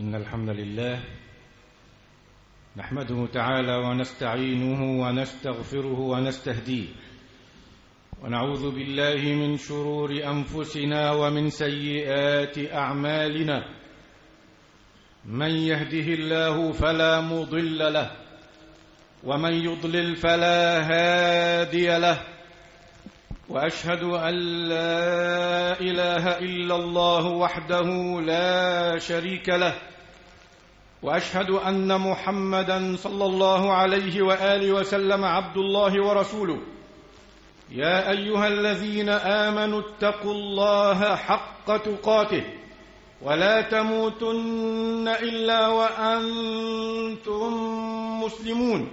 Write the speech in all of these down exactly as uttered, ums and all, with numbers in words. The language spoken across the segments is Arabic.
إن الحمد لله نحمده تعالى ونستعينه ونستغفره ونستهديه، ونعوذ بالله من شرور أنفسنا ومن سيئات أعمالنا. من يهده الله فلا مضل له، ومن يضلل فلا هادي له، وأشهد أن لا إله إلا الله وحده لا شريك له، وأشهد أن محمدًا صلى الله عليه وآله وسلم عبد الله ورسوله. يا أيها الذين آمنوا اتقوا الله حق تقاته ولا تموتن إلا وأنتم مسلمون.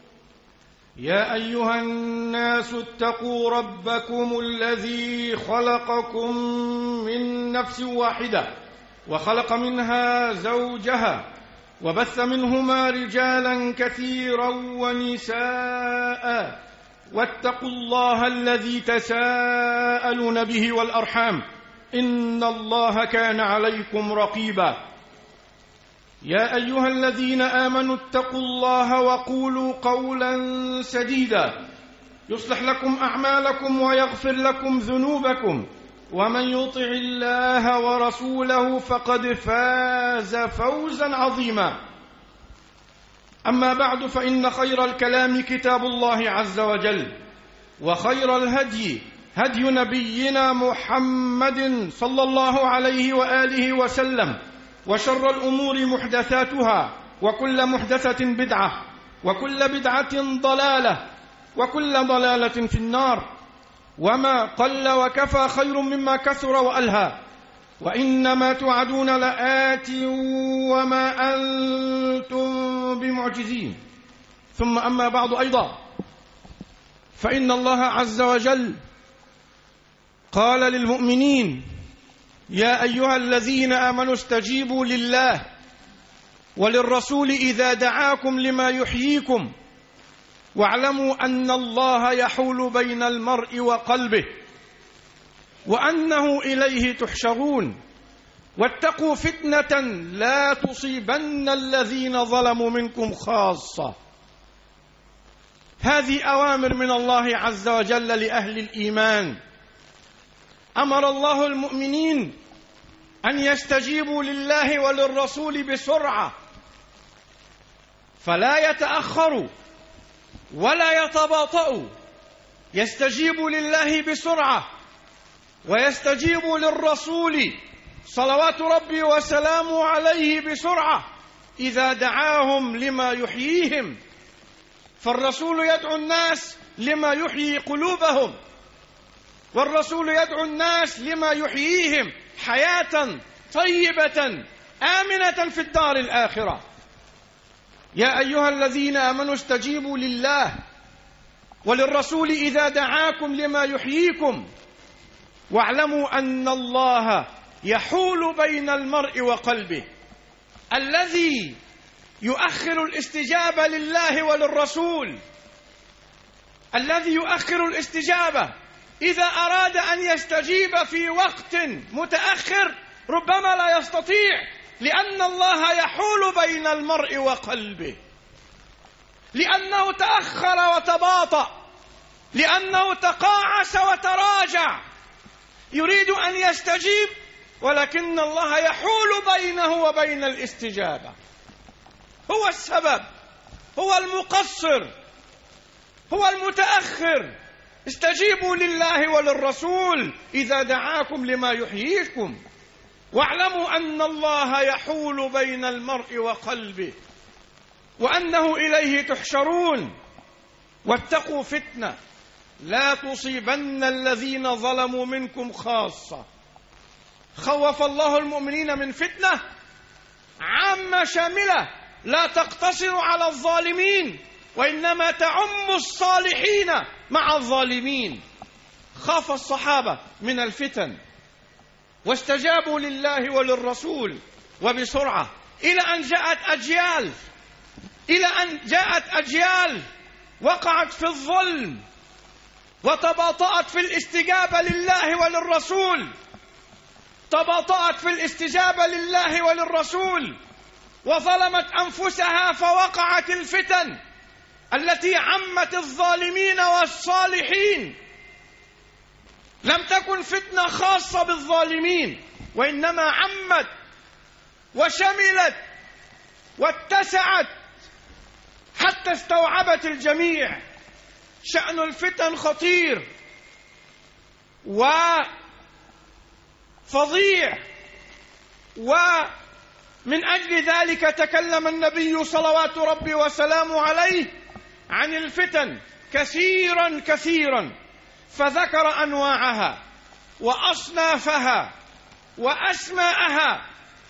يا أيها الناس اتقوا ربكم الذي خلقكم من نفس واحدة وخلق منها زوجها وبث منهما رجالا كثيرا ونساء، واتقوا الله الذي تساءلون به والأرحام إن الله كان عليكم رقيبا. يا أيها الذين آمنوا اتقوا الله وقولوا قولا سديدا يصلح لكم أعمالكم ويغفر لكم ذنوبكم، ومن يطع الله ورسوله فقد فاز فوزا عظيما. أما بعد، فإن خير الكلام كتاب الله عز وجل، وخير الهدي هدي نبينا محمد صلى الله عليه وآله وسلم، وشر الأمور محدثاتها، وكل محدثة بدعة، وكل بدعة ضلالة، وكل ضلالة في النار. وما قل وكفى خير مما كثر وألهى، وإنما توعدون لآت وما أنتم بمعجزين. ثم أما بعد أيضا، فإن الله عز وجل قال للمؤمنين: يا أيها الذين آمنوا استجيبوا لله وللرسول إذا دعاكم لما يحييكم، واعلموا أن الله يحول بين المرء وقلبه، وأنه إليه تحشرون، واتقوا فتنة لا تصيبن الذين ظلموا منكم خاصة. هذه أوامر من الله عز وجل لأهل الإيمان. أمر الله المؤمنين أن يستجيبوا لله وللرسول بسرعة، فلا يتأخروا ولا يتباطؤوا، يستجيبوا لله بسرعة، ويستجيبوا للرسول صلوات ربي وسلامه عليه بسرعة إذا دعاهم لما يحييهم. فالرسول يدعو الناس لما يحيي قلوبهم، والرسول يدعو الناس لما يحييهم حياة طيبة آمنة في الدار الآخرة. يا أيها الذين آمنوا استجيبوا لله وللرسول إذا دعاكم لما يحييكم، واعلموا أن الله يحول بين المرء وقلبه. الذي يؤخر الاستجابة لله وللرسول، الذي يؤخر الاستجابة إذا أراد أن يستجيب في وقت متأخر ربما لا يستطيع، لأن الله يحول بين المرء وقلبه، لأنه تأخر وتباطأ، لأنه تقاعس وتراجع، يريد أن يستجيب ولكن الله يحول بينه وبين الاستجابة. هو السبب، هو المقصر، هو المتأخر. استجيبوا لله وللرسول إذا دعاكم لما يحييكم، واعلموا أن الله يحول بين المرء وقلبه، وأنه إليه تحشرون، واتقوا فتنة لا تصيبن الذين ظلموا منكم خاصة. خوف الله المؤمنين من فتنة عامة شاملة لا تقتصر على الظالمين، وإنما تعم الصالحين مع الظالمين. خاف الصحابة من الفتن واستجابوا لله وللرسول وبسرعة، إلى أن جاءت أجيال إلى أن جاءت أجيال وقعت في الظلم وتباطأت في الاستجابة لله وللرسول، تباطأت في الاستجابة لله وللرسول وظلمت أنفسها فوقعت الفتن التي عمت الظالمين والصالحين. لم تكن فتنة خاصة بالظالمين، وإنما عمت وشملت واتسعت حتى استوعبت الجميع. شأن الفتن خطير وفظيع، ومن أجل ذلك تكلم النبي صلوات ربي وسلامه عليه عن الفتن كثيرا كثيرا، فذكر أنواعها وأصنافها وأسماءها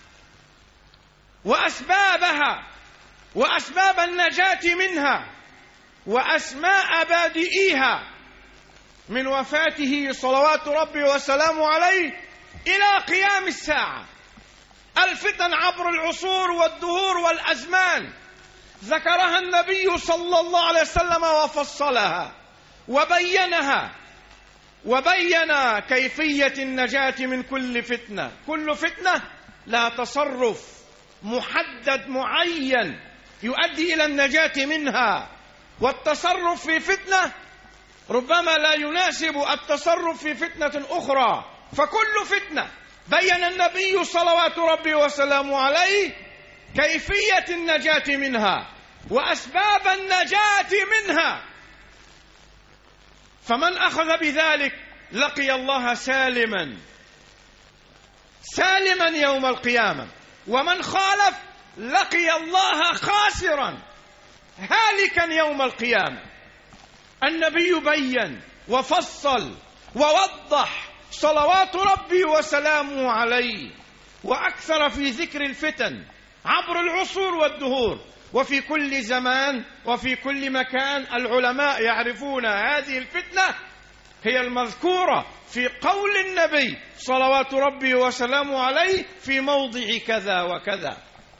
وأسبابها وأسباب النجاة منها وأسماء بادئيها من وفاته صلوات ربي وسلامه عليه إلى قيام الساعة. الفتن عبر العصور والدهور والأزمان ذكرها النبي صلى الله عليه وسلم وفصلها وبينها، وبين كيفية النجاة من كل فتنة. كل فتنة لا تصرف محدد معين يؤدي إلى النجاة منها، والتصرف في فتنة ربما لا يناسب التصرف في فتنة أخرى. فكل فتنة بين النبي صلوات ربي وسلامه عليه كيفية النجاة منها وأسباب النجاة منها. فمن أخذ بذلك لقي الله سالما سالما يوم القيامة، ومن خالف لقي الله خاسرا هالكا يوم القيامة. النبي بين وفصل ووضح صلوات ربي وسلامه عليه، وأكثر في ذكر الفتن عبر العصور والدهور وفي كل زمان وفي كل مكان. العلماء يعرفون هذه الفتنة هي المذكورة في قول النبي صلوات ربي وسلامه عليه في موضع كذا وكذا.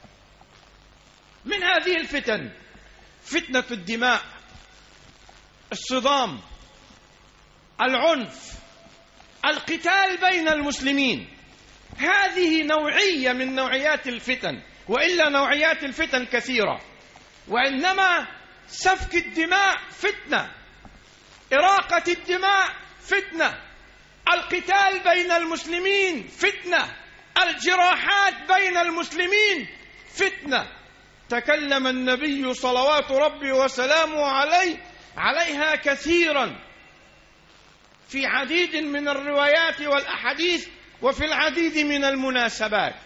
من هذه الفتن فتنة الدماء، الصدام، العنف، القتال بين المسلمين. هذه نوعية من نوعيات الفتن، وإلا نوعيات الفتن كثيرة، وإنما سفك الدماء فتنة، إراقة الدماء فتنة، القتال بين المسلمين فتنة، الجراحات بين المسلمين فتنة. تكلم النبي صلوات ربي وسلامه عليه عليها كثيرا في عديد من الروايات والأحاديث وفي العديد من المناسبات.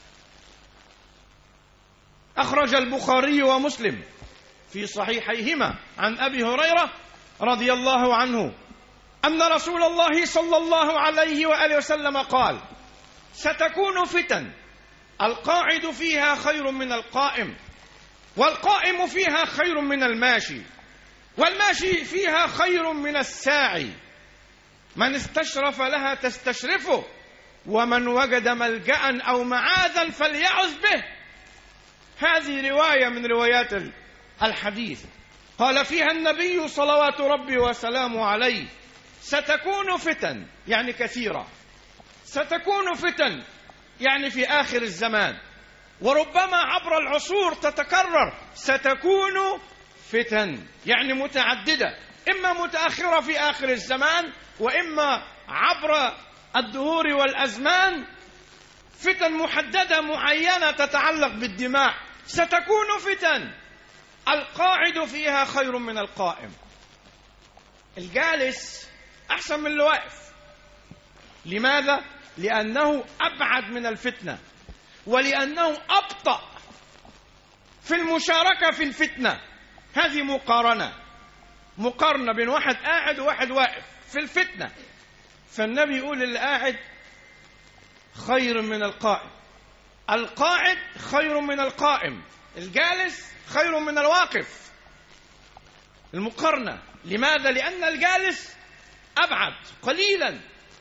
أخرج البخاري ومسلم في صحيحيهما عن أبي هريرة رضي الله عنه أن رسول الله صلى الله عليه وآله وسلم قال: ستكون فتن القاعد فيها خير من القائم، والقائم فيها خير من الماشي، والماشي فيها خير من الساعي، من استشرف لها تستشرفه، ومن وجد ملجأ أو معاذا فليعذ به. هذه رواية من روايات الحديث. قال فيها النبي صلوات ربي وسلامه عليه: ستكون فتن، يعني كثيرة، ستكون فتن يعني في آخر الزمان، وربما عبر العصور تتكرر. ستكون فتن يعني متعددة، إما متأخرة في آخر الزمان، وإما عبر الدهور والأزمان، فتن محددة معينة تتعلق بالدماء. ستكون فتن القاعد فيها خير من القائم. الجالس أحسن من اللي واقف. لماذا؟ لأنه أبعد من الفتنة، ولأنه أبطأ في المشاركة في الفتنة. هذه مقارنة مقارنة بين واحد قاعد وواحد واقف في الفتنة. فالنبي يقول اللي قاعد خير من القائم، القاعد خير من القائم، الجالس خير من الواقف. المقارنة. لماذا؟ لأن الجالس أبعد قليلا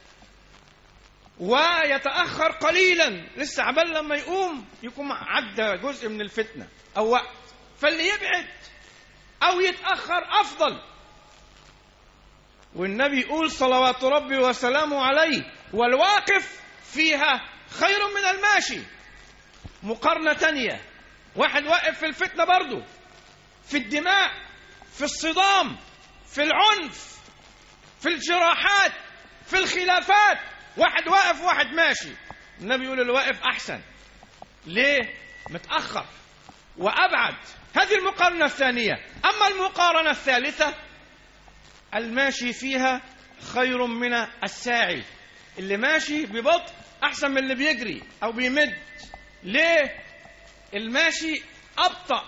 ويتأخر قليلا، لسه عبال لما يقوم يكون عدى جزء من الفتنة أو وقت، فاللي يبعد أو يتأخر أفضل. والنبي يقول صلوات ربي وسلامه عليه: والواقف فيها خير من الماشي. مقارنة تانية واحد واقف في الفتنة برضه، في الدماء، في الصدام، في العنف، في الجراحات، في الخلافات، واحد واقف وواحد ماشي. النبي يقول اللي واقف أحسن. ليه؟ متأخر وأبعد. هذه المقارنة الثانية. أما المقارنة الثالثة، الماشي فيها خير من الساعي. اللي ماشي ببطء أحسن من اللي بيجري أو بيمد. ليه؟ الماشي أبطأ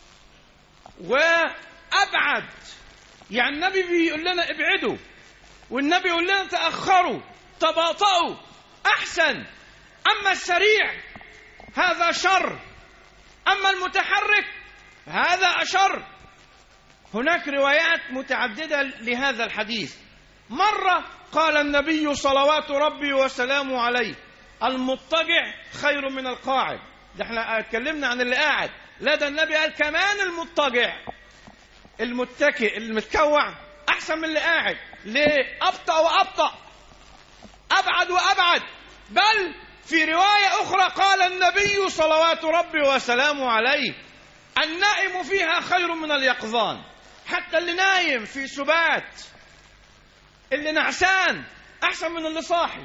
وأبعد. يعني النبي بيقول لنا ابعدوا، والنبي يقول لنا تأخروا، تباطؤوا، أحسن. أما السريع هذا شر، أما المتحرك هذا أشر. هناك روايات متعددة لهذا الحديث. مرة قال النبي صلوات ربي وسلامه عليه: المضطجع خير من القاعد. ده احنا اتكلمنا عن اللي قاعد، لا ده النبي قال كمان المضطجع، المتكئ، المتكوع أحسن من اللي قاعد. ليه؟ أبطأ وأبطأ، أبعد وأبعد. بل في رواية أخرى قال النبي صلوات ربي وسلامه عليه: النائم فيها خير من اليقظان. حتى اللي نايم في سبات، اللي نعسان أحسن من اللي صاحي.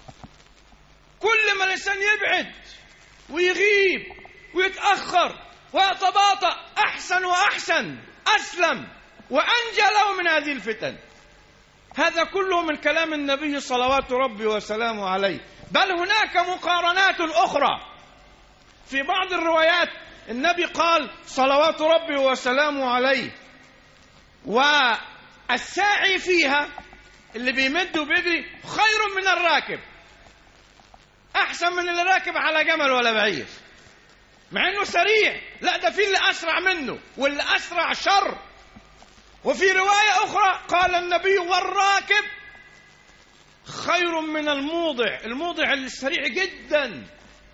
كل ما الإنسان يبعد ويغيب ويتأخر ويتباطأ أحسن وأحسن، أسلم وأنجى له من هذه الفتن. هذا كله من كلام النبي صلوات ربي وسلامه عليه. بل هناك مقارنات أخرى. في بعض الروايات النبي قال صلوات ربي وسلامه عليه: والساعي فيها، اللي بيمد وبيجري، خير من الراكب، أحسن من اللي راكب على جمل ولا بعير. مع إنه سريع، لا ده في اللي أسرع منه، واللي أسرع شر. وفي رواية أخرى قال النبي: والراكب خير من الموضع، الموضع اللي سريع جدا.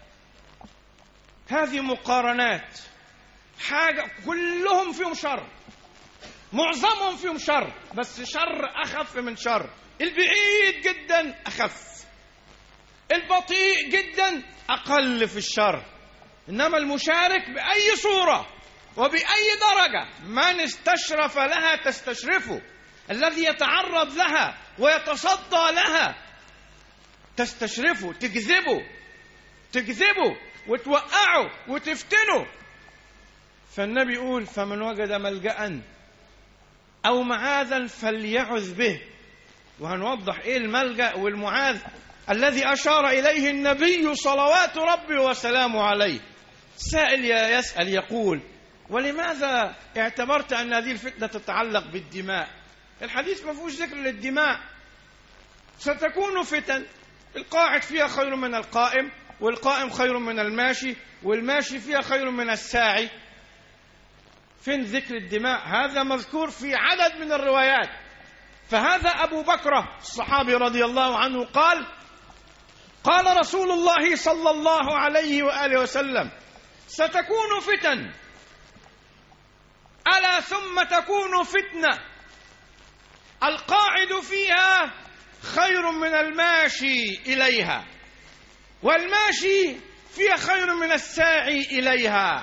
هذه مقارنات، حاجة كلهم فيهم شر، معظمهم فيهم شر، بس شر أخف من شر. البعيد جدا أخف، البطيء جدا أقل في الشر. إنما المشارك بأي صورة وبأي درجة، من استشرف لها تستشرفه، الذي يتعرض لها ويتصدى لها تستشرفه، تجذبه تجذبه وتوقعه وتفتنه. فالنبي يقول: فمن وجد ملجأ أو معاذا فليعذ به. وهنوضح إيه الملجأ والمعاذ الذي أشار إليه النبي صلوات ربي وسلامه عليه. سائل يسأل يقول: ولماذا اعتبرت أن هذه الفتنة تتعلق بالدماء؟ الحديث ما فيهوش ذكر للدماء. ستكون فتن، القاعد فيها خير من القائم، والقائم خير من الماشي، والماشي فيها خير من الساعي. فين ذكر الدماء؟ هذا مذكور في عدد من الروايات. فهذا أبو بكر الصحابي رضي الله عنه قال: قال رسول الله صلى الله عليه وآله وسلم: ستكون فتن، ألا ثم تكون فتنة القاعد فيها خير من الماشي إليها، والماشي فيها خير من الساعي إليها.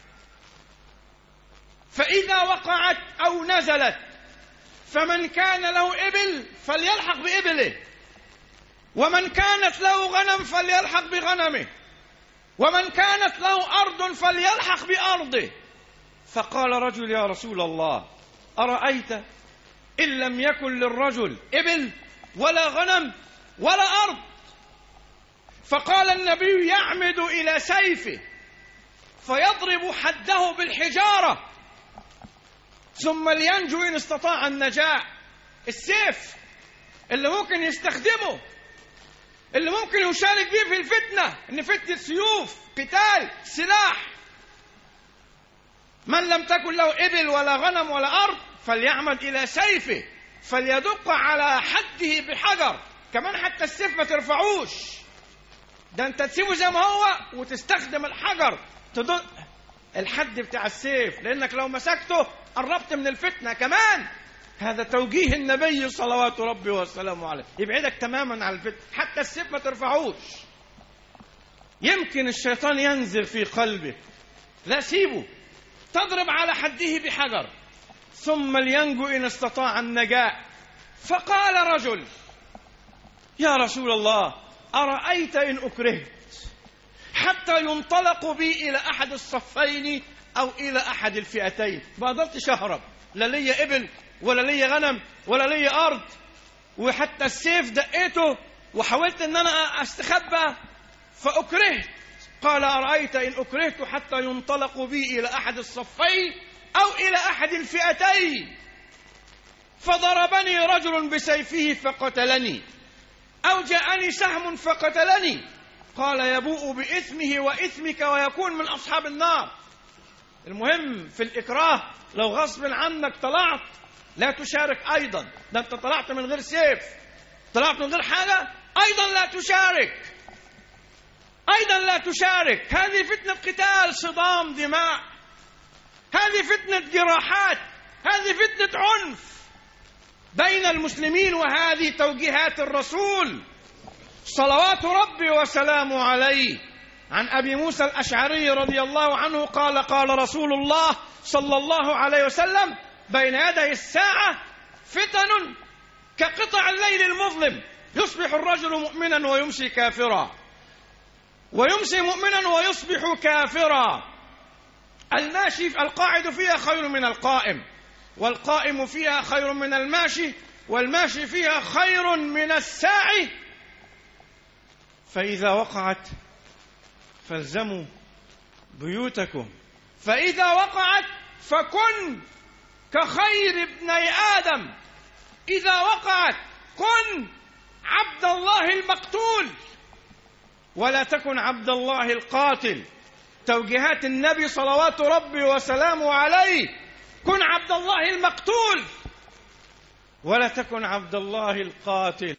فإذا وقعت أو نزلت فمن كان له إبل فليلحق بإبله، ومن كانت له غنم فليلحق بغنمه، ومن كانت له أرض فليلحق بأرضه. فقال رجل: يا رسول الله، أرأيت إن لم يكن للرجل إبل ولا غنم ولا أرض؟ فقال النبي: يعمد إلى سيفه فيضرب حده بالحجارة ثم لينجو إن استطاع النجاة. السيف اللي ممكن يستخدمه، اللي ممكن يشارك به في الفتنة، إن فتنة سيوف، قتال، سلاح. من لم تكن له إبل ولا غنم ولا أرض فليعمد إلى سيفه فليدق على حده بحجر. كمان حتى السيف ما ترفعوش، ده أنت تسيبه زي ما هو وتستخدم الحجر تدق الحد بتاع السيف، لأنك لو مسكته قربت من الفتنة كمان. هذا توجيه النبي صلوات ربي وسلامه عليه، يبعدك تماما عن الفتنة. حتى السيف ما ترفعوش. يمكن الشيطان ينزل في قلبك لا سيبه، تضرب على حده بحجر ثم لينجو إن استطاع النجاة. فقال رجل: يا رسول الله، أرأيت إن أكرهت حتى ينطلق بي إلى أحد الصفين أو إلى أحد الفئتين؟ ما قدرتش أهرب، لا لي إبل ولا لي غنم ولا لي أرض، وحتى السيف دقيته وحاولت أن أنا أستخبى فأكرهت. قال: أرأيت إن أكرهت حتى ينطلق بي إلى أحد الصفين أو إلى أحد الفئتين فضربني رجل بسيفه فقتلني أو جاءني سهم فقتلني، قال: يبوء بإثمه وإثمك ويكون من أصحاب النار. المهم في الإكراه لو غصب عنك طلعت لا تشارك أيضا، ده أنت طلعت من غير سيف، طلعت من غير حاجة، أيضا لا تشارك، أيضا لا تشارك. هذه فتنة قتال، صدام دماء، هذه فتنة جراحات، هذه فتنة عنف بين المسلمين، وهذه توجيهات الرسول صلوات ربي وسلامه عليه. عن أبي موسى الأشعري رضي الله عنه قال: قال رسول الله صلى الله عليه وسلم: بين يدي الساعة فتن كقطع الليل المظلم، يصبح الرجل مؤمنا ويمسي كافرا، ويمسي مؤمنا ويصبح كافرا. الماشي القاعد فيها خير من القائم، والقائم فيها خير من الماشي، والماشي فيها خير من الساعي. فإذا وقعت فالزموا بيوتكم، فإذا وقعت فكن كخير ابني آدم، إذا وقعت كن عبد الله المقتول ولا تكن عبد الله القاتل. توجيهات النبي صلوات ربي وسلامه عليه: كن عبد الله المقتول ولا تكن عبد الله القاتل.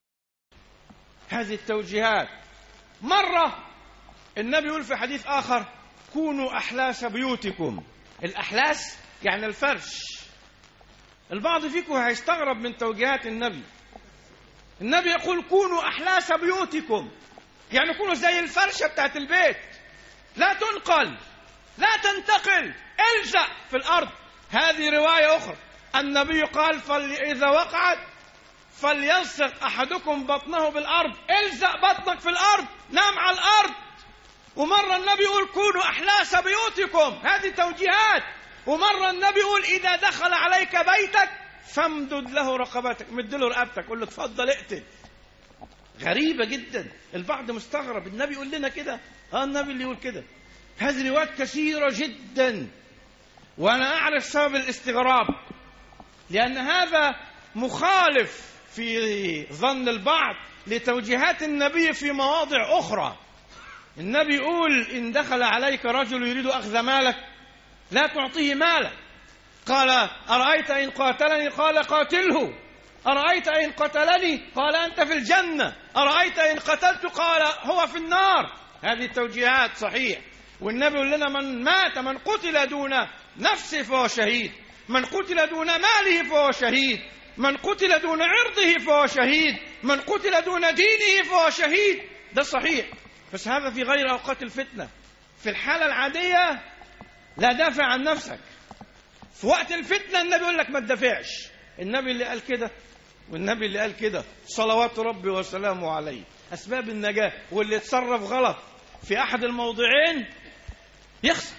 هذه التوجيهات. مرة النبي يقول في حديث آخر: كونوا أحلاس بيوتكم. الأحلاس يعني الفرش. البعض فيكم هيستغرب من توجيهات النبي. النبي يقول: كونوا أحلاس بيوتكم، يعني كونوا زي الفرشة بتاعت البيت، لا تنقل، لا تنتقل، الزق في الأرض. هذه رواية أخرى، النبي قال: فإذا وقعت فليلصق أحدكم بطنه بالأرض، الزق بطنك في الأرض، نام على الأرض. ومرة النبي يقول: كونوا أحلاس بيوتكم، هذه توجيهات. ومرة النبي يقول: إذا دخل عليك بيتك فامدد له رقبتك، مد له رقبتك، قل له اتفضل اقتل. غريبة جدا، البعض مستغرب، النبي يقول لنا كده؟ اه النبي اللي يقول كده. هذه روايات كثيرة جدا، وأنا أعرف سبب الاستغراب، لأن هذا مخالف في ظن البعض لتوجيهات النبي في مواضع أخرى. النبي يقول: إن دخل عليك رجل يريد أخذ مالك لا تعطيه مالك. قال: أرأيت إن قاتلني؟ قال: قاتله. أرأيت إن قتلني؟ قال: أنت في الجنة. أرأيت إن قتلت؟ قال: هو في النار. هذه التوجيهات صحيح. والنبي يقول لنا: من مات من قتل دون نفسه فهو شهيد، من قتل دون ماله فهو شهيد، من قتل دون عرضه فهو شهيد، من قتل دون دينه فهو شهيد. ده صحيح، بس هذا في غير أوقات الفتنة. في الحالة العادية لا دافع عن نفسك. في وقت الفتنة النبي يقول لك ما تدافعش. النبي اللي قال كده والنبي اللي قال كده صلوات ربي وسلامه عليه. أسباب النجاة، واللي يتصرف غلط في أحد الموضعين يخسر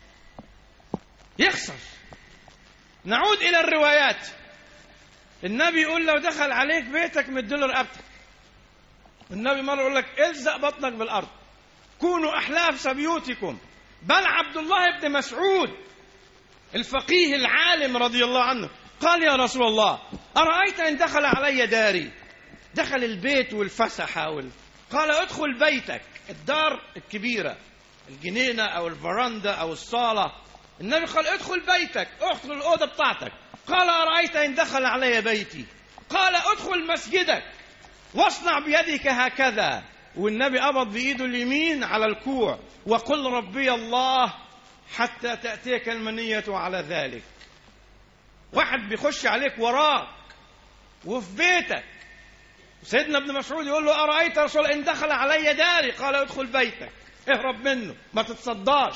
يخسر. نعود إلى الروايات. النبي يقول: لو دخل عليك بيتك مد له رقبتك. النبي مرة يقول لك: الزق بطنك بالأرض. كونوا أحلاس بيوتكم. بل عبد الله بن مسعود الفقيه العالم رضي الله عنه قال: يا رسول الله، أرأيت إن دخل علي داري، دخل البيت والفسحة وال... قال: ادخل بيتك، الدار الكبيرة، الجنينة أو الفرندة أو الصالة. النبي قال: ادخل بيتك، ادخل الأوضة بتاعتك. قال: أرأيت إن دخل علي بيتي؟ قال: ادخل مسجدك واصنع بيدك هكذا. والنبي قبض بإيده اليمين على الكوع وقل: ربي الله حتى تأتيك المنية على ذلك. واحد بيخش عليك وراك وفي بيتك. سيدنا ابن مسعود يقول له: أرأيت رسول إن دخل علي داري؟ قال: ادخل بيتك، اهرب منه، ما تتصداش،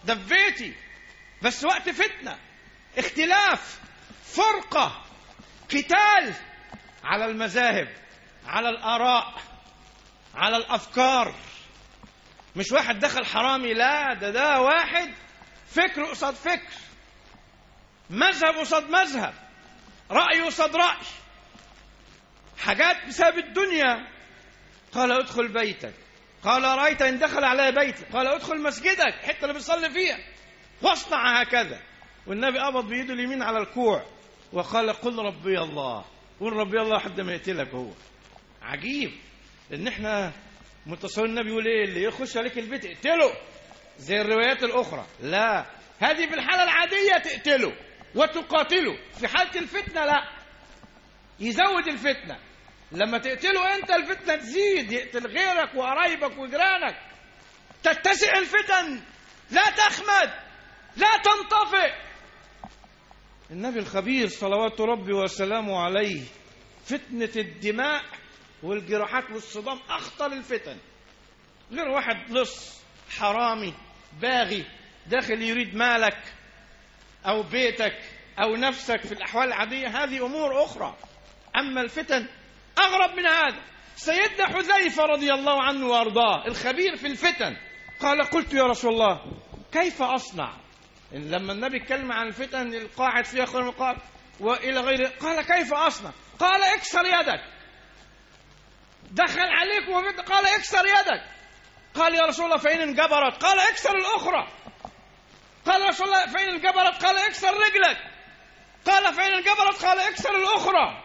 ده في بيتي، بس وقت فتنة، اختلاف، فرقة، قتال على المذاهب، على الآراء، على الأفكار. مش واحد دخل حرامي، لا، ده ده واحد فكر قصاد فكر، مذهب قصاد مذهب، رأي قصاد رأي، حاجات بسبب الدنيا. قال ادخل بيتك، قال رأيت إن دخل على بيتك، قال ادخل مسجدك، حتى اللي بيصلي فيها، واصنع هكذا. والنبي قبض بيده اليمين على الكوع وقال قل ربي الله، قل ربي الله حتى ما يقتلك. هو عجيب، لأن احنا متصورين النبي يقول ايه؟ اللي يخش عليك البيت اقتله زي الروايات الأخرى. لا، هذه في الحالة العادية تقتله وتقاتله، في حالة الفتنة لا، يزود الفتنة. لما تقتله انت الفتنة تزيد، يقتل غيرك وقرايبك وجيرانك، تتسع الفتن، لا تخمد، لا تنطفئ. النبي الخبير صلوات ربي وسلامه عليه، فتنة الدماء والجراحات والصدام أخطر الفتن. غير واحد لص حرامي باغي داخل يريد مالك أو بيتك أو نفسك في الأحوال العادية، هذه أمور أخرى. أما الفتن أغرب من هذا. سيدنا حذيفة رضي الله عنه وأرضاه الخبير في الفتن قال قلت يا رسول الله كيف أصنع؟ لما النبي اتكلم عن الفتن القاعد فيها خير من القاعد وإلى غيره، قال كيف أصنع؟ قال اكسر يدك. دخل عليك وفتن، قال اكسر يدك. قال يا رسول الله فإن انجبرت؟ قال اكسر الأخرى. قال يا رسول الله فإن انجبرت؟ قال اكسر رجلك. قال فإن انجبرت؟ قال اكسر الأخرى.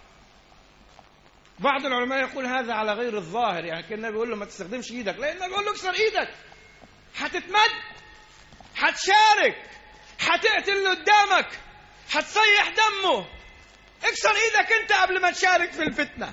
بعض العلماء يقول هذا على غير الظاهر، يعني كان النبي بيقول له ما تستخدمش ايدك، لا، النبي بيقول له اكسر ايدك، هتتمد، هتشارك، هتقتل اللي قدامك، هتسيح دمه، اكسر ايدك انت قبل ما تشارك في الفتنة.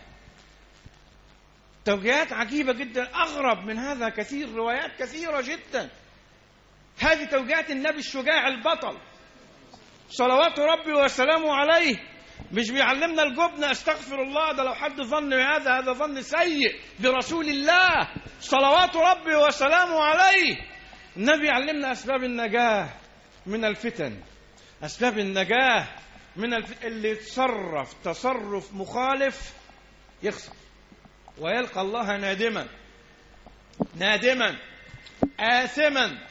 توجيهات عجيبة جدا، أغرب من هذا كثير، روايات كثيرة جدا. هذه توجيهات النبي الشجاع البطل صلوات ربي وسلامه عليه. مش بيعلمنا الجبن، استغفر الله، ده لو حد ظن هذا هذا ظن سيء برسول الله صلوات ربي وسلامه عليه. النبي علمنا أسباب النجاة من الفتن، أسباب النجاة من الفتن. اللي يتصرف تصرف مخالف يخسر ويلقى الله نادما نادما آثما،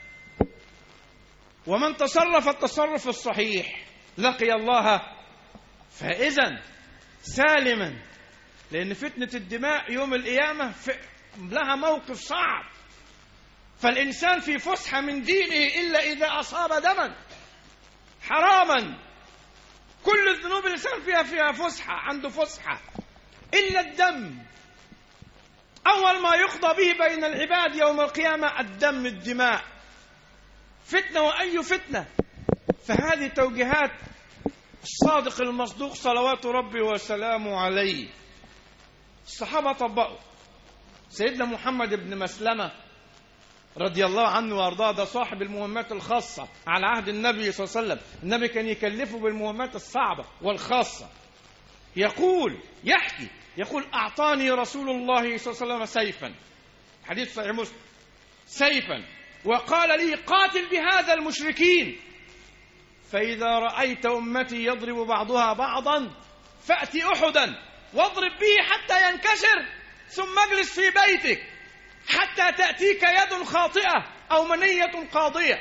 ومن تصرف التصرف الصحيح لقي الله فائزا سالما. لأن فتنة الدماء يوم القيامة لها موقف صعب، فالإنسان في فسحة من دينه إلا إذا أصاب دما حراما. كل الذنوب الإنسان فيها فيها فسحة، عنده فسحة إلا الدم. أول ما يقضى به بين العباد يوم القيامة الدم، الدماء، فتنة وأي فتنة. فهذه توجيهات الصادق المصدوق صلوات ربي وسلامه عليه. الصحابة طبقوا. سيدنا محمد بن مسلمة رضي الله عنه وارضاه، ده صاحب المهمات الخاصة على عهد النبي صلى الله عليه وسلم. النبي كان يكلفه بالمهمات الصعبة والخاصة. يقول يحكي يقول أعطاني رسول الله صلى الله عليه وسلم سيفا، حديث صحيح مسلم، سيفا، وقال لي قاتل بهذا المشركين، فإذا رأيت أمتي يضرب بعضها بعضا فأتي أحدا واضرب به حتى ينكسر، ثم اجلس في بيتك حتى تأتيك يد خاطئة أو منية قاضية.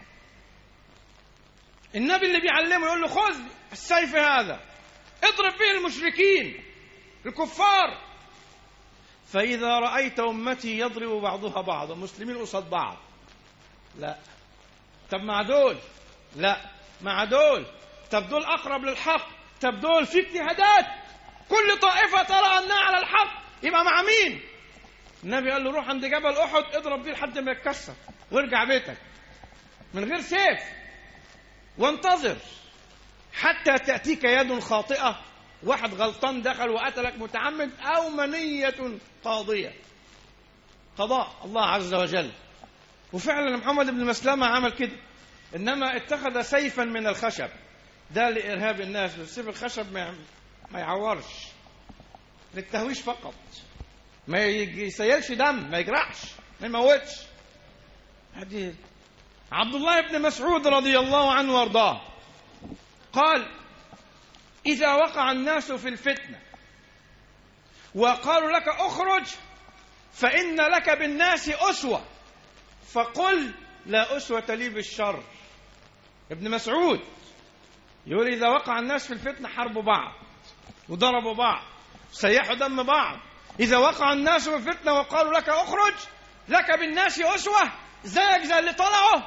النبي اللي بيعلمه يقول له خذ السيف هذا اضرب به المشركين الكفار، فإذا رأيت أمتي يضرب بعضها بعضا، مسلمين قصاد بعض، لا، طب مع دول، لا، مع دول، طب دول أقرب للحق، طب دول في اجتهادات، كل طائفة ترى أنها على الحق، يبقى مع مين؟ النبي قال له روح عند جبل أحد اضرب بيه لحد ما يتكسر وارجع بيتك من غير سيف، وانتظر حتى تأتيك يد خاطئة، واحد غلطان دخل وقتلك متعمد، أو منية قاضية، قضاء الله عز وجل. وفعلا محمد بن مسلمة عمل كده، إنما اتخذ سيفا من الخشب، ده لإرهاب الناس. السيف الخشب ما يعورش، للتهويش فقط، ما يسيلش دم، ما يجرحش، ما يموتش. هذه عبد الله بن مسعود رضي الله عنه وارضاه قال: إذا وقع الناس في الفتنة وقالوا لك اخرج فإن لك بالناس أسوة، فقل: لا أسوة لي بالشر. ابن مسعود يقول: إذا وقع الناس في الفتنة حربوا بعض وضربوا بعض سيحوا دم بعض، إذا وقع الناس في الفتنة وقالوا لك اخرج لك بالناس أسوة زيك زي اللي طلعوا،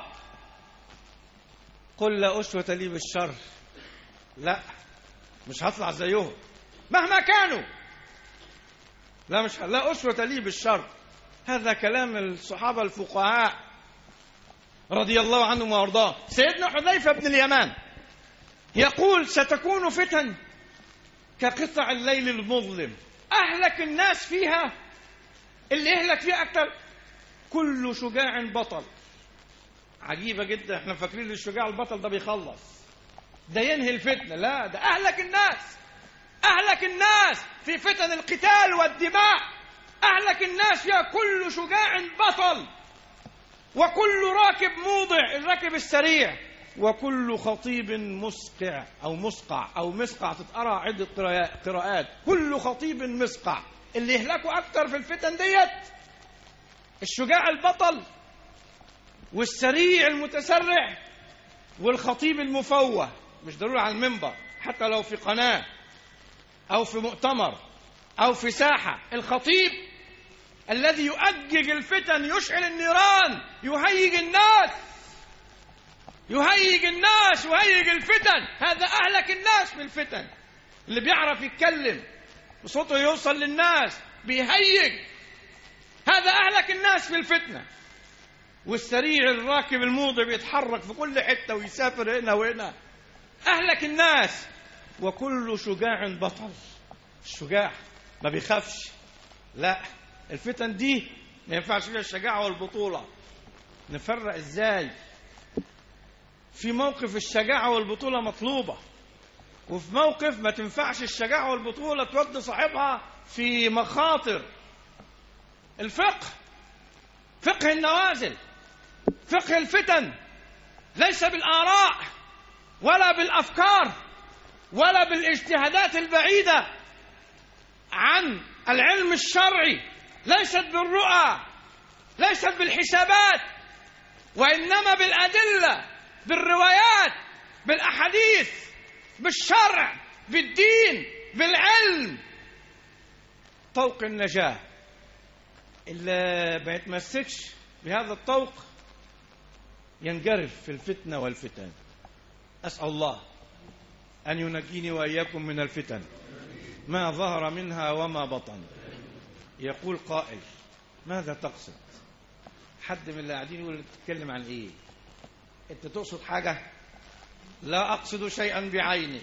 قل: لا أسوة لي بالشر. لا، مش هطلع زيهم مهما كانوا. لا مش لا أسوة لي بالشر. هذا كلام الصحابة الفقهاء رضي الله عنهم وارضاه. سيدنا حذيفة بن اليمان يقول: ستكون فتن كقطع الليل المظلم، أهلك الناس فيها، اللي يهلك فيها أكثر كل شجاع بطل. عجيبة جدا، احنا فاكرين الشجاع البطل ده بيخلص، ده ينهي الفتنة. لا، ده أهلك الناس، أهلك الناس في فتن القتال والدماء، أهلك الناس فيها كل شجاع بطل، وكل راكب موضع، الراكب السريع، وكل خطيب مسقع أو مسقع أو مسقع، تتقرأ عدة قراءات، كل خطيب مسقع. اللي يهلكوا أكتر في الفتن ديت الشجاع البطل والسريع المتسرع والخطيب المفوه، مش ضروري على المنبر، حتى لو في قناة أو في مؤتمر أو في ساحة. الخطيب الذي يؤجج الفتن، يشعل النيران، يهيج الناس، يهيج الناس يهيج الفتن. هذا أهلك الناس في الفتن. اللي بيعرف يتكلم وصوته يوصل للناس بيهيج، هذا أهلك الناس في الفتنة. والسريع الراكب الموضع بيتحرك في كل حتة ويسافر هنا وهنا، أهلك الناس. وكل شجاع بطل، الشجاع ما بيخافش. لا، الفتن دي ما ينفعش فيها الشجاعة والبطولة. نفرق ازاي؟ في موقف الشجاعة والبطولة مطلوبة، وفي موقف ما تنفعش الشجاعة والبطولة تودي صاحبها في مخاطر. الفقه، فقه النوازل، فقه الفتن، ليس بالآراء ولا بالأفكار ولا بالاجتهادات البعيدة عن العلم الشرعي، ليست بالرؤى، ليست بالحسابات، وإنما بالأدلة، بالروايات، بالأحاديث، بالشرع، بالدين، بالعلم. طوق النجاة اللي ما يتمسكش بهذا الطوق ينجرف في الفتنة والفتن. أسأل الله أن ينجيني وإياكم من الفتن ما ظهر منها وما بطن. يقول قائل: ماذا تقصد؟ حد من اللي قاعدين يقول: تتكلم عن إيه؟ أنت تقصد حاجة؟ لا أقصد شيئا بعيني.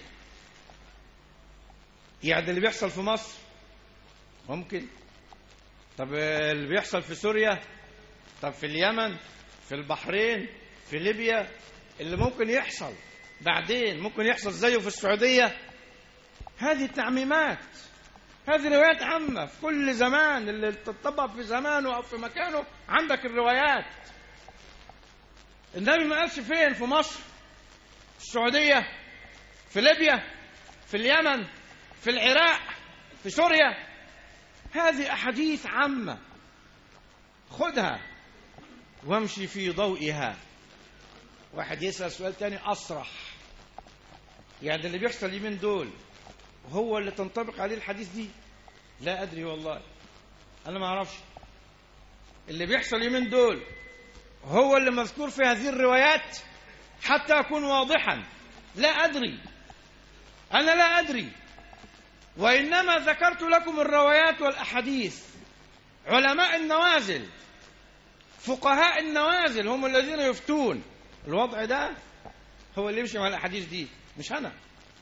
يعني اللي بيحصل في مصر ممكن، طب اللي بيحصل في سوريا، طب في اليمن، في البحرين، في ليبيا، اللي ممكن يحصل بعدين ممكن يحصل زيه في السعودية. هذه تعميمات، هذه روايات عامة في كل زمان، اللي تطبق في زمانه أو في مكانه عندك الروايات. النبي ما قالش فين، في مصر، في السعودية، في ليبيا، في اليمن، في العراق، في سوريا. هذه أحاديث عامة، خدها وامشي في ضوئها. واحد يسأل سؤال تاني أصرح، يعني اللي بيحصل اليومين دول هو اللي تنطبق عليه الحديث دي؟ لا أدري والله، أنا ما أعرفش. اللي بيحصل اليومين دول هو اللي مذكور في هذه الروايات؟ حتى أكون واضحا، لا أدري، أنا لا أدري. وإنما ذكرت لكم الروايات والأحاديث. علماء النوازل، فقهاء النوازل هم الذين يفتون. الوضع ده هو اللي يمشي مع الأحاديث دي، مش أنا.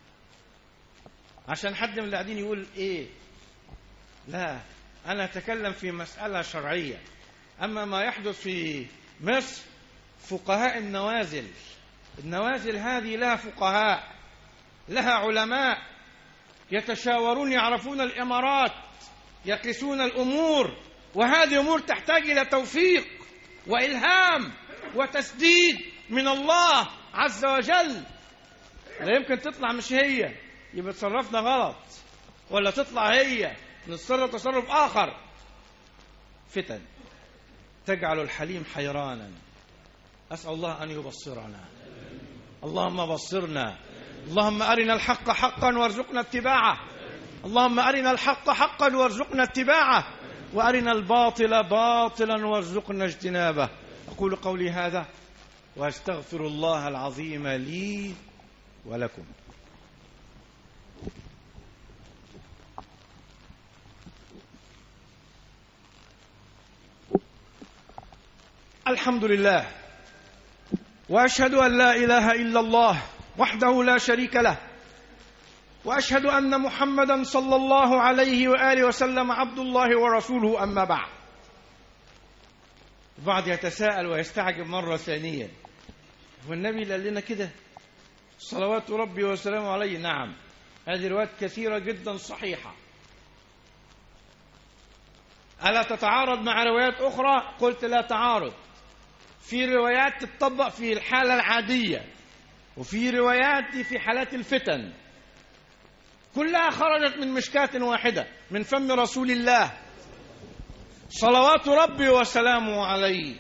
عشان حد من اللي قاعدين يقول إيه، لا، أنا أتكلم في مسألة شرعية. أما ما يحدث في مصر فقهاء النوازل، النوازل هذه لها فقهاء، لها علماء يتشاورون، يعرفون الإمارات، يقيسون الأمور. وهذه أمور تحتاج إلى توفيق وإلهام وتسديد من الله عز وجل. لا يمكن تطلع مش هي يبقى تصرفنا غلط، ولا تطلع هي نتصرف تصرف آخر. فتن تجعل الحليم حيرانا. أسأل الله أن يبصرنا. اللهم بصرنا. اللهم أرنا الحق حقا وارزقنا اتباعه. اللهم أرنا الحق حقا وارزقنا اتباعه، وأرنا الباطل باطلا وارزقنا اجتنابه. أقول قولي هذا وأستغفر الله العظيم لي ولكم. الحمد لله، وأشهد أن لا إله إلا الله وحده لا شريك له، وأشهد أن محمدا صلى الله عليه وآله وسلم عبد الله ورسوله. أما بعد، بعض يتساءل ويستعجب مرة ثانية، والنبي قال لنا كده صلوات ربي وسلامه عليه؟ نعم، هذه روايات كثيرة جدا صحيحة. ألا تتعارض مع روايات أخرى؟ قلت لا تعارض. في روايات تطبق في الحالة العادية، وفي روايات في حالات الفتن. كلها خرجت من مشكاة واحدة من فم رسول الله صلوات ربي وسلامه عليه.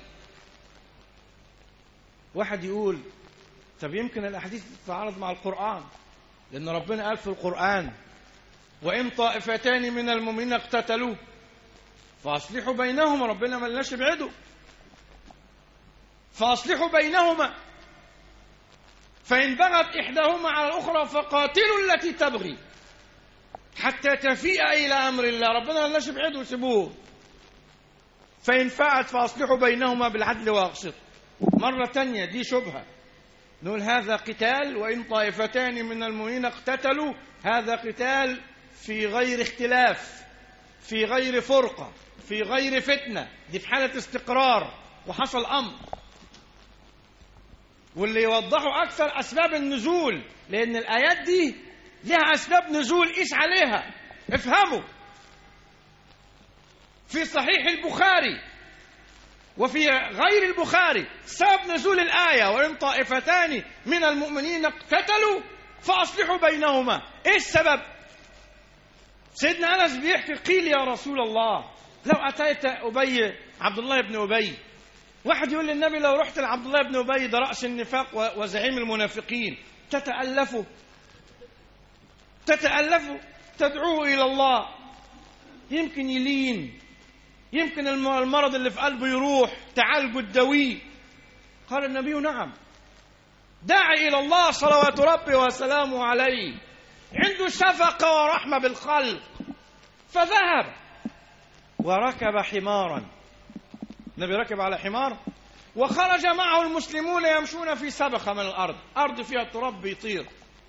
واحد يقول طب يمكن الأحاديث تتعارض مع القرآن، لأن ربنا قال في القرآن وإن طائفتان من المؤمنين اقتتلوا فأصلحوا بينهما. ربنا ما لناش يبعده، فأصلحوا بينهما فإن بغت إحداهما على الأخرى فقاتلوا التي تبغي حتى تفيء إلى أمر الله. ربنا ما لناش يبعده وسيبوه. فإن فاءت فأصلحوا بينهما بالعدل وأقسطوا. مرة تانية دي شبهة، نقول هذا قتال، وإن طائفتان من المؤمنين اقتتلوا هذا قتال في غير اختلاف، في غير فرقة، في غير فتنة. دي في حالة استقرار وحصل أمر. واللي يوضحوا أكثر أسباب النزول، لأن الآيات دي لها أسباب نزول، قيس عليها افهموا. في صحيح البخاري وفي غير البخاري سبب نزول الآية وإن طائفتان من المؤمنين اقتتلوا فأصلحوا بينهما. إيه السبب؟ سيدنا أنس بيحكي قيل يا رسول الله لو أتيت أبي عبد الله بن أبي. واحد يقول للنبي لو رحت لعبد الله بن أبي ده رأس النفاق وزعيم المنافقين تتألفه تتألفه تدعوه إلى الله، يمكن يلين، يمكن المرض اللي في قلبه يروح، تعالجوا الدويه. قال النبي نعم، داعي إلى الله صلوات ربي وسلامه عليه، عنده شفقة ورحمة بالخلق. فذهب وركب حمارا، النبي ركب على حمار وخرج معه المسلمون يمشون في سبخة من الأرض، أرض فيها التراب بيطير.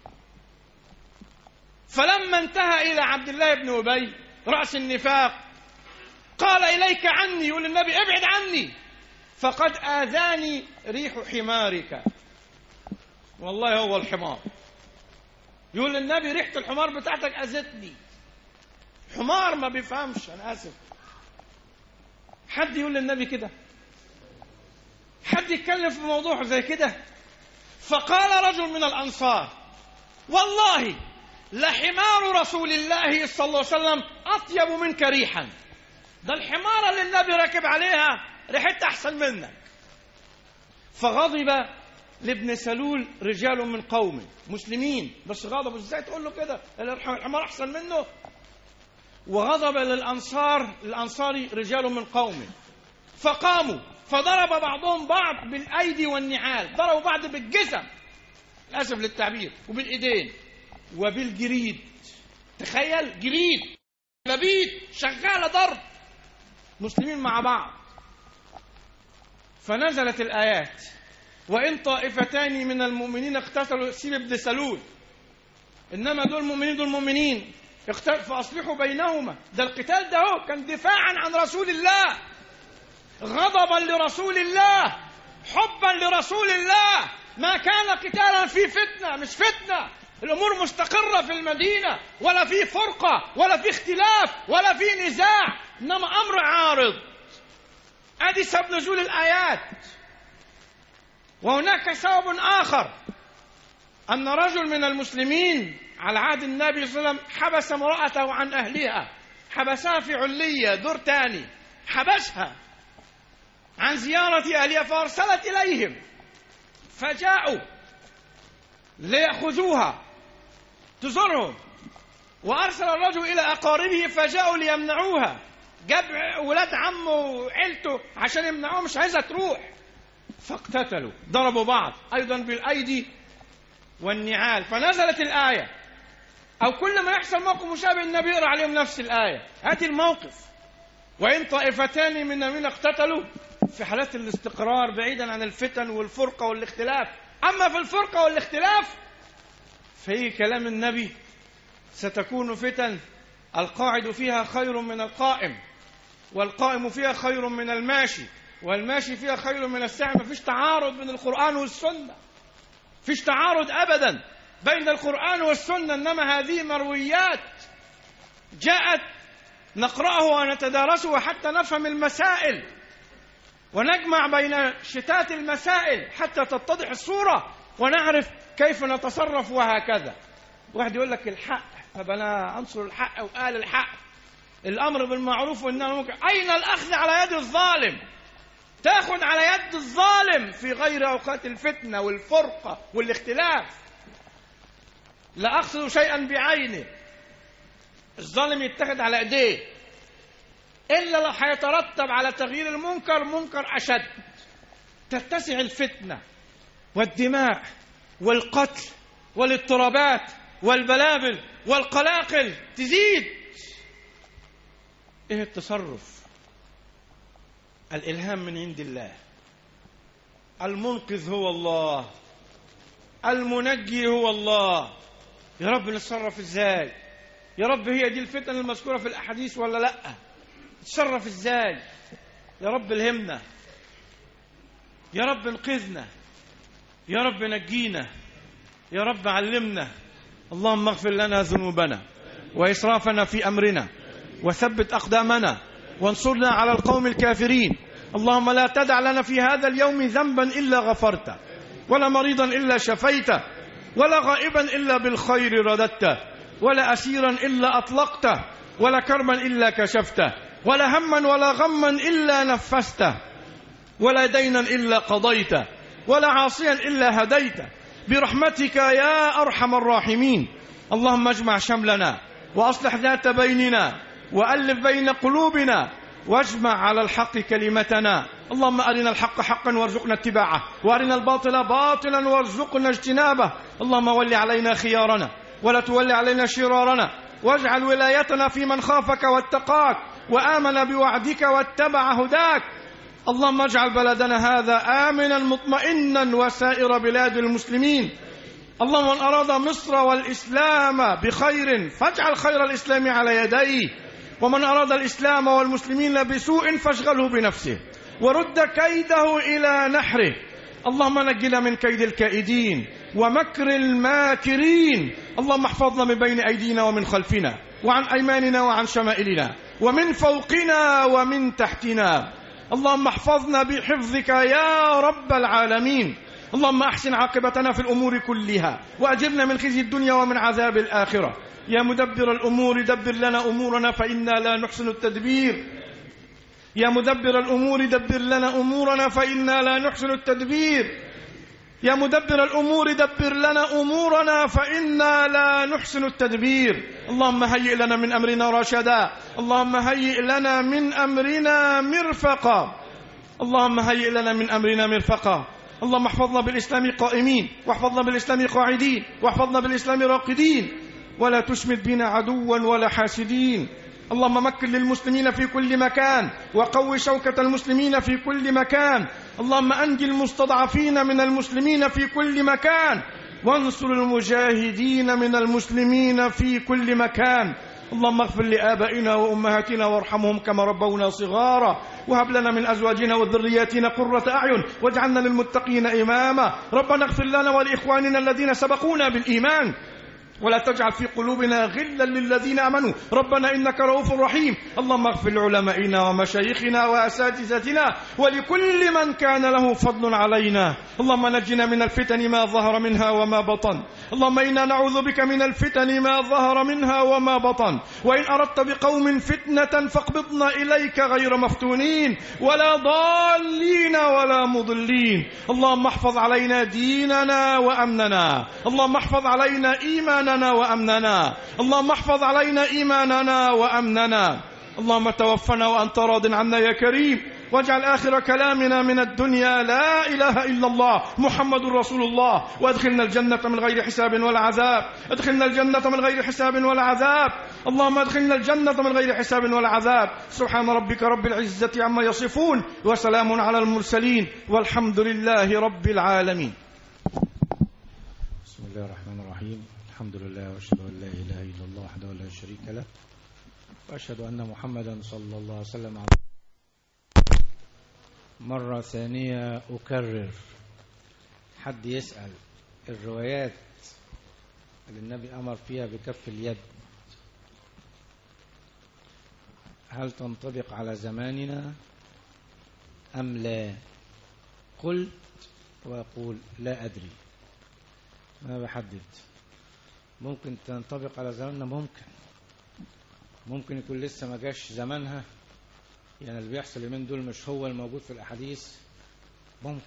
فلما انتهى إلى عبد الله بن أبي رأس النفاق قال إليك عني، يقول النبي ابعد عني فقد آذاني ريح حمارك. والله هو الحمار. يقول النبي ريحة الحمار بتاعتك أذتني. حمار ما بيفهمش، أنا آسف. حد يقول للنبي كده؟ حد يتكلم في موضوع زي كده؟ فقال رجل من الأنصار والله لحمار رسول الله صلى الله عليه وسلم أطيب منك ريحا. ده الحمارة اللي النبي راكب عليها ريحتها أحسن منك. فغضب لابن سلول رجال من قومه مسلمين، بس غضبوا ازاي تقول له كده الحمار أحسن منه؟ وغضب للأنصار الأنصاري رجال من قومه، فقاموا فضرب بعضهم بعض بالأيدي والنعال، ضربوا بعض بالجسم للأسف للتعبير، وبالإيدين وبالجريد. تخيل جريد لبيد شغالة ضرب مسلمين مع بعض. فنزلت الآيات وإن طائفتان من المؤمنين اقتتلوا. سيب ابن سلول، إنما دول مؤمنين دول مؤمنين اقتتلوا فأصلحوا بينهما. ده القتال ده هو كان دفاعا عن رسول الله، غضبا لرسول الله، حبا لرسول الله. ما كان قتالا في فتنة، مش فتنة. الأمور مستقرة في المدينة، ولا في فرقة ولا في اختلاف ولا في نزاع، إنما أمر عارض. هذه سبب نزول الآيات. وهناك سبب آخر، أن رجل من المسلمين على عهد النبي صلى الله عليه وسلم حبس امرأته عن أهلها، حبسها في علية دور تاني، حبسها عن زيارة أهلها، فأرسلت إليهم فجاءوا ليأخذوها تزورهم، وأرسل الرجل إلى أقاربه فجاءوا ليمنعوها، جاب ولاد عمه وعيلته عشان يمنعوها، مش عايزة تروح، فاقتتلوا، ضربوا بعض أيضا بالأيدي والنعال. فنزلت الآية، أو كل ما يحصل موقف مشابه النبي يقرأ عليهم نفس الآية، هات الموقف: وإن طائفتان من المؤمنين اقتتلوا، في حالات الاستقرار بعيدا عن الفتن والفرقة والاختلاف. أما في الفرقة والاختلاف في كلام النبي ستكون فتن القاعد فيها خير من القائم، والقائم فيها خير من الماشي، والماشي فيها خير من الساعي. ما فيش تعارض بين القرآن والسنة، فيش تعارض أبدا بين القرآن والسنة، إنما هذه مرويات جاءت نقرأه ونتدارسه حتى نفهم المسائل ونجمع بين شتات المسائل حتى تتضح الصورة ونعرف كيف نتصرف. وهكذا واحد يقول لك الحق، طب أنا أنصر الحق وقال الحق، الأمر بالمعروف والنهي عن المنكر، أين الأخذ على يد الظالم؟ تأخذ على يد الظالم في غير أوقات الفتنة والفرقة والاختلاف. لا أقصد شيئا بعينه، الظالم يتخذ على ايديه إلا لو هيترتب على تغيير المنكر منكر أشد، تتسع الفتنة والدماء والقتل والاضطرابات والبلابل والقلاقل تزيد. إيه التصرف؟ الإلهام من عند الله، المنقذ هو الله، المنجي هو الله. يا رب نتصرف ازاي؟ يا رب هي دي الفتن المذكورة في الأحاديث ولا لأ؟ نتصرف ازاي؟ يا رب الهمنا، يا رب انقذنا، يا رب نجينا، يا رب علمنا. اللهم اغفر لنا ذنوبنا وإسرافنا في أمرنا وثبت أقدامنا وانصرنا على القوم الكافرين. اللهم لا تدع لنا في هذا اليوم ذنبا إلا غفرته، ولا مريضا إلا شفيته، ولا غائبا إلا بالخير رددته، ولا أسيرا إلا أطلقته، ولا كربا إلا كشفته، ولا هما ولا غما إلا نفسته، ولا دينا إلا قضيته، ولا عاصيا إلا هديته، برحمتك يا أرحم الراحمين. اللهم اجمع شملنا وأصلح ذات بيننا وألف بين قلوبنا واجمع على الحق كلمتنا. اللهم أرنا الحق حقا وارزقنا اتباعه، وأرنا الباطل باطلا وارزقنا اجتنابه. اللهم ول علينا خيارنا ولا تول علينا شرارنا، واجعل ولايتنا في من خافك واتقاك وآمن بوعدك واتبع هداك. اللهم اجعل بلدنا هذا آمنا مطمئنا وسائر بلاد المسلمين. اللهم من أراد مصر والإسلام بخير فاجعل خير الإسلام على يديه، ومن أراد الإسلام والمسلمين بسوء فاشغله بنفسه ورد كيده إلى نحره. اللهم نجنا من كيد الكائدين ومكر الماكرين. اللهم احفظنا من بين أيدينا ومن خلفنا وعن أيماننا وعن شمائلنا ومن فوقنا ومن تحتنا. اللهم احفظنا بحفظك يا رب العالمين. اللهم أحسن عاقبتنا في الأمور كلها وأجرنا من خزي الدنيا ومن عذاب الآخرة. يا مدبر الأمور دبر لنا أمورنا فإنا لا نحسن التدبير. يا مدبر الأمور دبر لنا أمورنا فإنا لا نحسن التدبير. يا مدبر الأمور دبر لنا أمورنا فإنا لا نحسن التدبير. اللهم هيئ لنا من أمرنا رشدا، اللهم هيئ لنا من أمرنا مرفقا، اللهم هيئ لنا من أمرنا مرفقا. اللهم احفظنا بالإسلام قائمين، واحفظنا بالإسلام قاعدين، واحفظنا بالإسلام راقدين، ولا تشمت بنا عدوا ولا حاسدين. اللهم مكن للمسلمين في كل مكان، وقوي شوكة المسلمين في كل مكان. اللهم أنجي المستضعفين من المسلمين في كل مكان، وانصر المجاهدين من المسلمين في كل مكان. اللهم اغفر لآبائنا وأمهاتنا وارحمهم كما ربونا صغارا، وهب لنا من أزواجنا وذرياتنا قرة أعين واجعلنا للمتقين إماما. ربنا اغفر لنا ولإخواننا الذين سبقونا بالإيمان ولا تجعل في قلوبنا غلا للذين آمنوا ربنا إنك رؤوف رحيم. اللهم اغفر لعلمائنا ومشايخنا وأساتذتنا ولكل من كان له فضل علينا. اللهم نجنا من الفتن ما ظهر منها وما بطن. اللهم إنا نعوذ بك من الفتن ما ظهر منها وما بطن. وإن أردت بقوم فتنة فاقبضنا إليك غير مفتونين ولا ضالين ولا مضلين. اللهم احفظ علينا ديننا وأمننا. اللهم احفظ علينا إيماننا وأمننا. اللهم احفظ علينا إيماننا وأمننا. اللهم توفنا وأنت راض عنا يا كريم، واجعل آخر كلامنا من الدنيا لا إله إلا الله محمد رسول الله، وادخلنا الجنة من غير حساب ولا عذاب. ادخلنا الجنة من غير حساب ولا عذاب. اللهم ادخلنا الجنة من غير حساب ولا عذاب. سبحان ربك رب العزة عما يصفون وسلام على المرسلين والحمد لله رب العالمين. بسم الله الرحمن الرحيم. الحمد لله واشهد ان لا اله الا الله وحده لا شريك له واشهد ان محمدا صلى الله عليه وسلم. مرة ثانية أكرر، حد يسأل الروايات اللي النبي أمر فيها بكف اليد هل تنطبق على زماننا أم لا؟ قلت وأقول لا أدري، ما بحدد. ممكن تنطبق على زماننا، ممكن ممكن يكون لسه ما جاش زمانها، يعني اللي بيحصل اليومين دول مش هو الموجود في الأحاديث. ممكن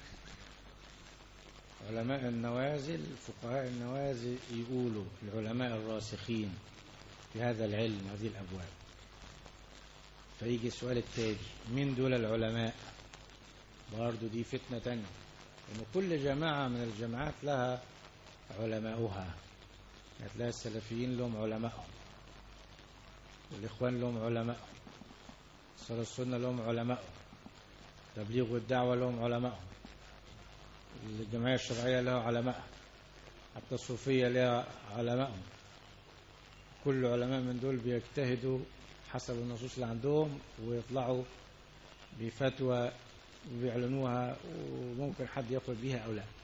علماء النوازل فقهاء النوازل يقولوا العلماء الراسخين في هذا العلم هذه الأبواب. فيجي السؤال التالي، مين دول العلماء؟ برضو دي فتنة تانية، إن كل جماعة من الجماعات لها علماؤها. هتلاقي السلفيين لهم علماءهم، والإخوان لهم علماءهم، صلاة السنة لهم علماءهم، تبليغ والدعوة لهم علماءهم، الجمعية الشرعية لها علماء، حتى الصوفية لها علماءهم. كل علماء من دول بيجتهدوا حسب النصوص اللي عندهم ويطلعوا بفتوى وبيعلنوها، وممكن حد يقول بيها أو لا،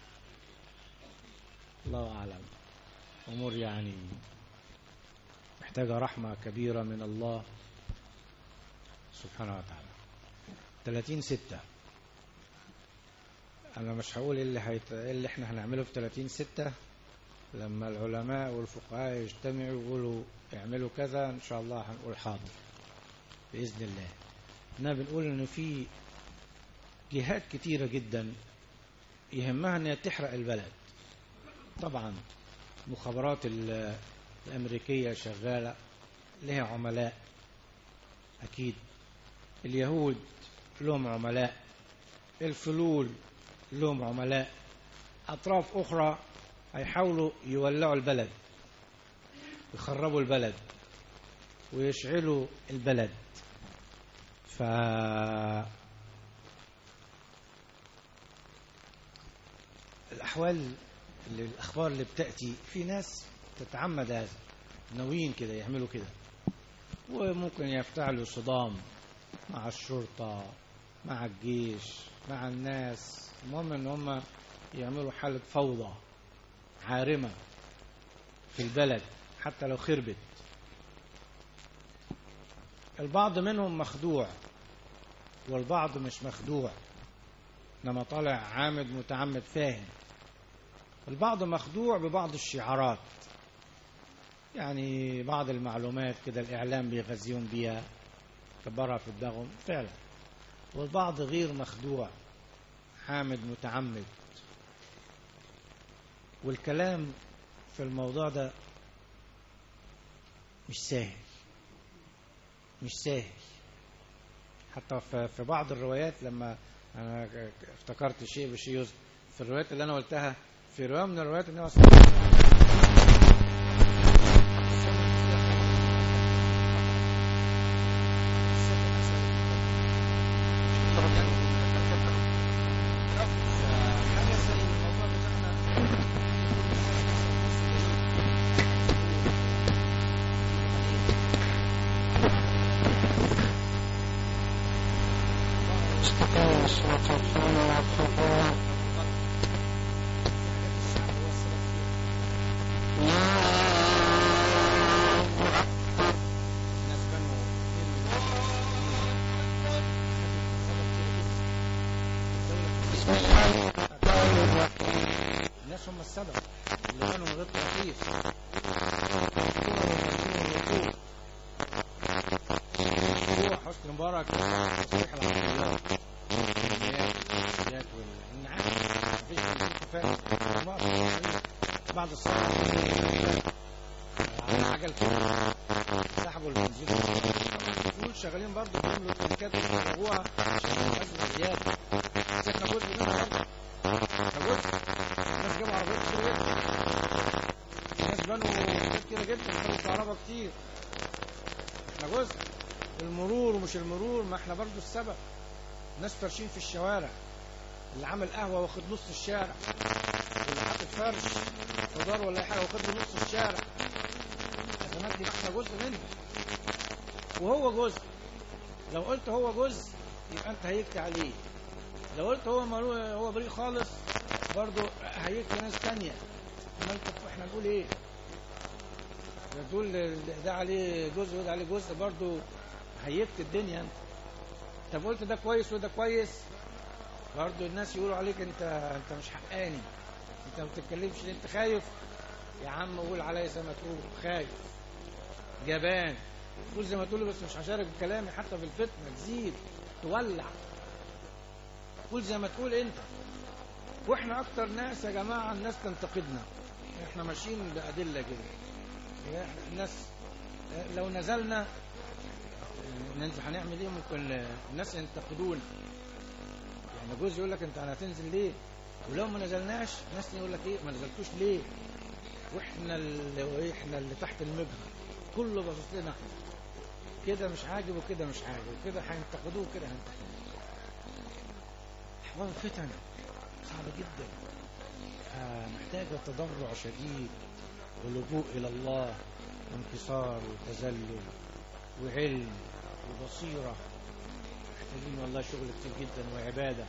الله أعلم. أمور يعني محتاجة رحمة كبيرة من الله سبحانه وتعالى. ثلاثين ستة أنا مش هقول اللي, هيت... اللي احنا هنعمله في ثلاثين ستة. لما العلماء والفقهاء يجتمعوا ويقولوا اعملوا كذا إن شاء الله هنقول حاضر بإذن الله. احنا بنقول إن في جهات كتيرة جدا يهمها أن تحرق البلد. طبعا مخابرات الأمريكية شغالة، لها عملاء أكيد، اليهود لهم عملاء، الفلول لهم عملاء، أطراف أخرى هيحاولوا يولعوا البلد، يخربوا البلد ويشعلوا البلد. ف الأحوال اللي الأخبار اللي بتأتي في ناس تتعمد هذا، ناويين كده يعملوا كده، وممكن يفتعلوا صدام مع الشرطة مع الجيش مع الناس. المهم ان هم يعملوا حالة فوضى عارمة في البلد حتى لو خربت. البعض منهم مخدوع والبعض مش مخدوع، انما طالع عامد متعمد فاهم. البعض مخدوع ببعض الشعارات، يعني بعض المعلومات كده الإعلام بيغذيهم بيها كبرها في دماغهم فعلا. والبعض غير مخدوع، حامد متعمد. والكلام في الموضوع ده مش سهل، مش سهل. حتى في بعض الروايات، لما أنا افتكرت شيء بشيء في الروايات اللي أنا قلتها، في رواية من الروايات النبي صلى الله عليه وسلم Yeah. الناس هم السبب اللي كانوا غير رخيص. حسن مبارك تصليح العربيات والعربيات والنعام مفيش اتفاق بعض الصراحة على عجل كده سحبوا البنزين دول شغالين برضه بيعملوا تنكات ويسووها عشان يحاسبوا زيادة. بس احنا جزء منها برضه، احنا جزء. الناس جابوا عربيات كتير جدا، الناس بنوا حاجات كتيرة جدا، بنوا كهرباء كتير. احنا جزء. المرور ومش المرور، ما احنا برضه السبب. ناس فرشين في الشوارع، اللي عامل قهوة واخد نص الشارع، واللي حاطط فرش خضار ولا اي حاجة واخد له نص الشارع. الأزمات دي احنا جزء منها وهو جزء. لو قلت هو جزء يبقى انت هيكتي عليه، لو قلت هو هو بريء خالص برضه هيكتي ناس تانية. ما انت احنا نقول ايه؟ تقول ده عليه جزء وده عليه جزء، برضه هيكتي الدنيا. انت طب قلت ده كويس وده كويس، برضه الناس يقولوا عليك انت انت مش حقاني، انت ما بتتكلمش ليه، انت خايف. يا عم قول عليا زي ما تقول، خايف جبان، قول زي ما تقول، بس مش هشارك بكلامي حتى في الفتنة تزيد تولع. قول زي ما تقول انت. واحنا اكتر ناس يا جماعة الناس تنتقدنا، احنا ماشيين بأدلة كده. الناس لو نزلنا ننزل هنعمل ايه؟ ممكن الناس ينتقدونا، يعني جوز يقول لك انت هتنزل ليه؟ ولو ما نزلناش ناس يقول لك ايه ما نزلتوش ليه؟ واحنا اللي احنا اللي تحت المجهر، كله باصص لنا احنا، كده مش عاجب وكده مش عاجب، وكده هينتقدوه وكده هينتقدوه. احوال الفتن صعبه جدا، آه محتاجه تضرع شديد ولجوء الى الله وانكسار وتذلل وعلم وبصيره. محتاجين والله شغل كتير جدا وعباده.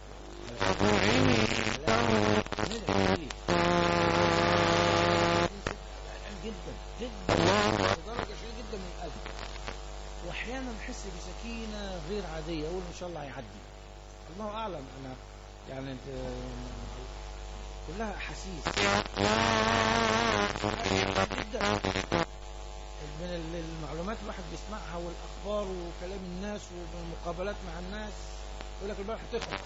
جدا جدا لدرجه شديده جدا من القلب، واحيانا نحس بسكينه غير عاديه، اقول ان شاء الله هيعدي، الله اعلم. انا يعني كلها احاسيس جدا من المعلومات الواحد بيسمعها والاخبار وكلام الناس والمقابلات مع الناس. يقول لك البارح هتخرج،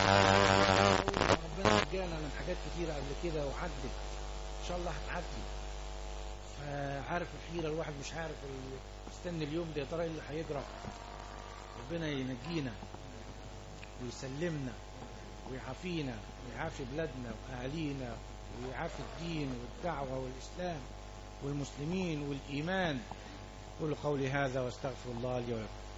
ربنا نجانا من حاجات كتيره قبل كده وعدت، ان شاء الله هتعدي. فعارف الحيرة، الواحد مش عارف يستنى اليوم ده يا ترى ايه اللي هيجرى. ربنا ينجينا ويسلمنا ويعافينا ويعافي بلادنا واهالينا ويعافي الدين والدعوة والإسلام والمسلمين والإيمان. قولوا قولي هذا واستغفر الله لي ولكم.